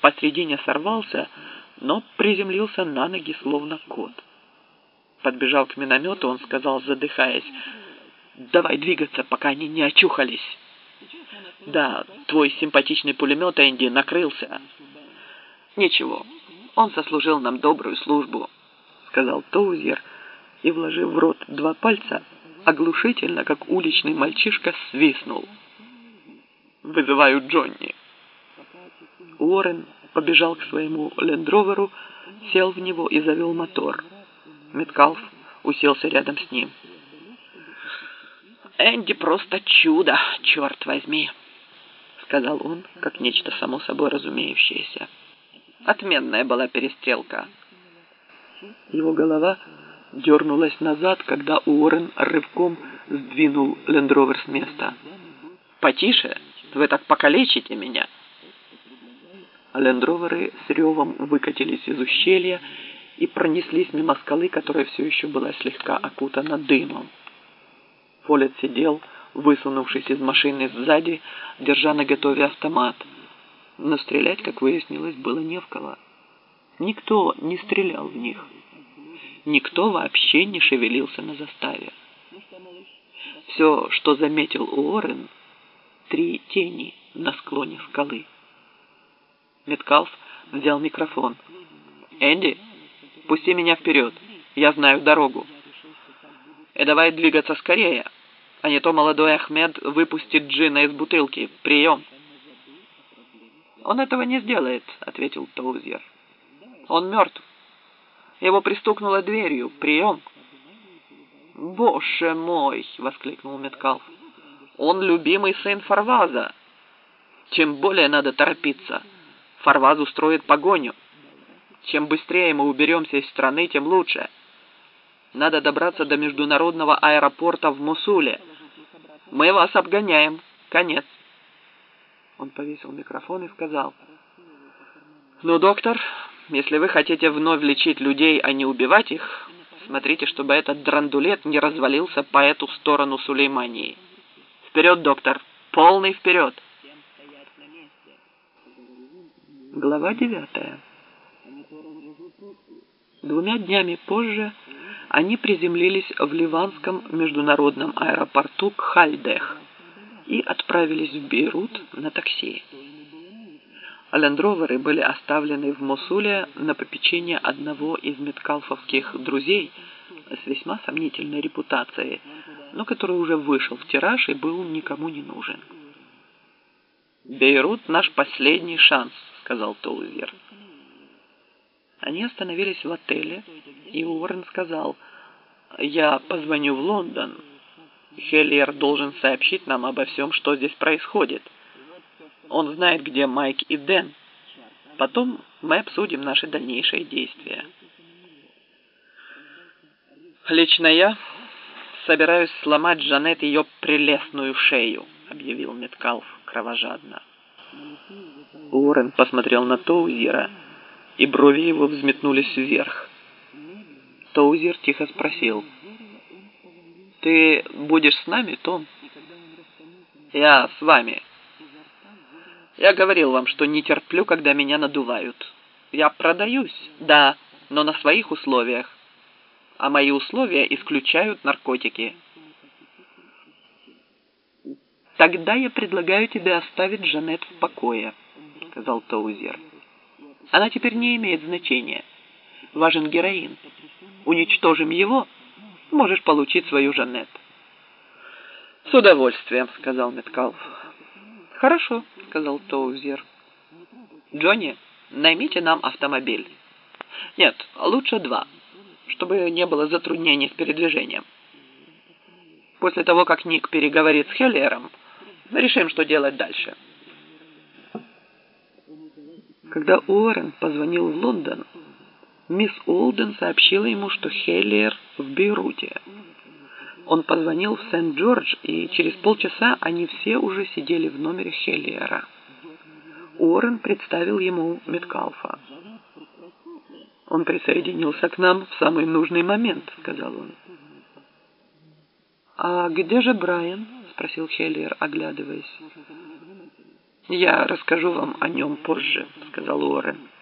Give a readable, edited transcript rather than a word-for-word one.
посредине сорвался, но приземлился на ноги, словно кот. Подбежал к миномету, он сказал, задыхаясь: «Давай двигаться, пока они не очухались». «Да, твой симпатичный пулемет, Энди, накрылся». «Ничего, он сослужил нам добрую службу», — сказал Тоузер и, вложив в рот 2 пальца, оглушительно, как уличный мальчишка, свистнул. «Вызываю Джонни». Уоррен побежал к своему лендроверу, сел в него и завел мотор. Меткалф уселся рядом с ним. «Энди просто чудо, черт возьми», — сказал он, как нечто само собой разумеющееся. «Отменная была перестрелка». Его голова дернулась назад, когда Уоррен рывком сдвинул лендровер с места. «Потише, вы так покалечите меня». Лендроверы с ревом выкатились из ущелья и пронеслись мимо скалы, которая все еще была слегка окутана дымом. Фоллет сидел, высунувшись из машины сзади, держа наготове автомат. Но стрелять, как выяснилось, было не в кого. Никто не стрелял в них. Никто вообще не шевелился на заставе. Все, что заметил Уоррен, 3 тени на склоне скалы. Меткалф взял микрофон. «Энди, пусти меня вперед, я знаю дорогу. И давай двигаться скорее, а не то молодой Ахмед выпустит джина из бутылки. Прием!» «Он этого не сделает», — ответил Тоузер. «Он мертв. Его пристукнуло дверью. Прием!» «Боже мой!» — воскликнул Меткалф. «Он любимый сын Фарваза. Тем более надо торопиться. Фарваз устроит погоню. Чем быстрее мы уберемся из страны, тем лучше. Надо добраться до международного аэропорта в Мосуле. Мы вас обгоняем. Конец». Он повесил микрофон и сказал: «Ну, доктор, если вы хотите вновь лечить людей, а не убивать их, смотрите, чтобы этот драндулет не развалился по эту сторону Сулеймании. Вперед, доктор! Полный вперед!» Глава 9. 2 днями позже они приземлились в ливанском международном аэропорту Кхальдех и отправились в Бейрут на такси. Лендроверы были оставлены в Мосуле на попечение одного из меткалфовских друзей с весьма сомнительной репутацией, но который уже вышел в тираж и был никому не нужен. «Бейрут — наш последний шанс», — сказал Тоузер. Они остановились в отеле, и Уоррен сказал: «Я позвоню в Лондон. Хеллиер должен сообщить нам обо всем, что здесь происходит. Он знает, где Майк и Дэн. Потом мы обсудим наши дальнейшие действия». «Лично я собираюсь сломать Джанет ее прелестную шею», — объявил Меткалф кровожадно. Уоррен посмотрел на Тоузера, и брови его взметнулись вверх. Тоузер тихо спросил: «Ты будешь с нами, Том?» «Я с вами. Я говорил вам, что не терплю, когда меня надувают. Я продаюсь, да, но на своих условиях. А мои условия исключают наркотики». «Тогда я предлагаю тебе оставить Джанет в покое», — сказал Тоузер. «Она теперь не имеет значения. Важен героин. Уничтожим его, можешь получить свою Жанет». «С удовольствием», — сказал Меткалф. «Хорошо», — сказал Тоузер. «Джонни, наймите нам автомобиль. Нет, лучше 2, чтобы не было затруднений с передвижением. После того, как Ник переговорит с Хеллиером, решим, что делать дальше». Когда Уоррен позвонил в Лондон, мисс Уолден сообщила ему, что Хеллиер в Бейруте. Он позвонил в Сент-Джордж, и через полчаса они все уже сидели в номере Хеллиера. Уоррен представил ему Меткалфа. «Он присоединился к нам в самый нужный момент», — сказал он. «А где же Брайан?» — спросил Хеллиер, оглядываясь. «Я расскажу вам о нем позже», — сказал Уоррен.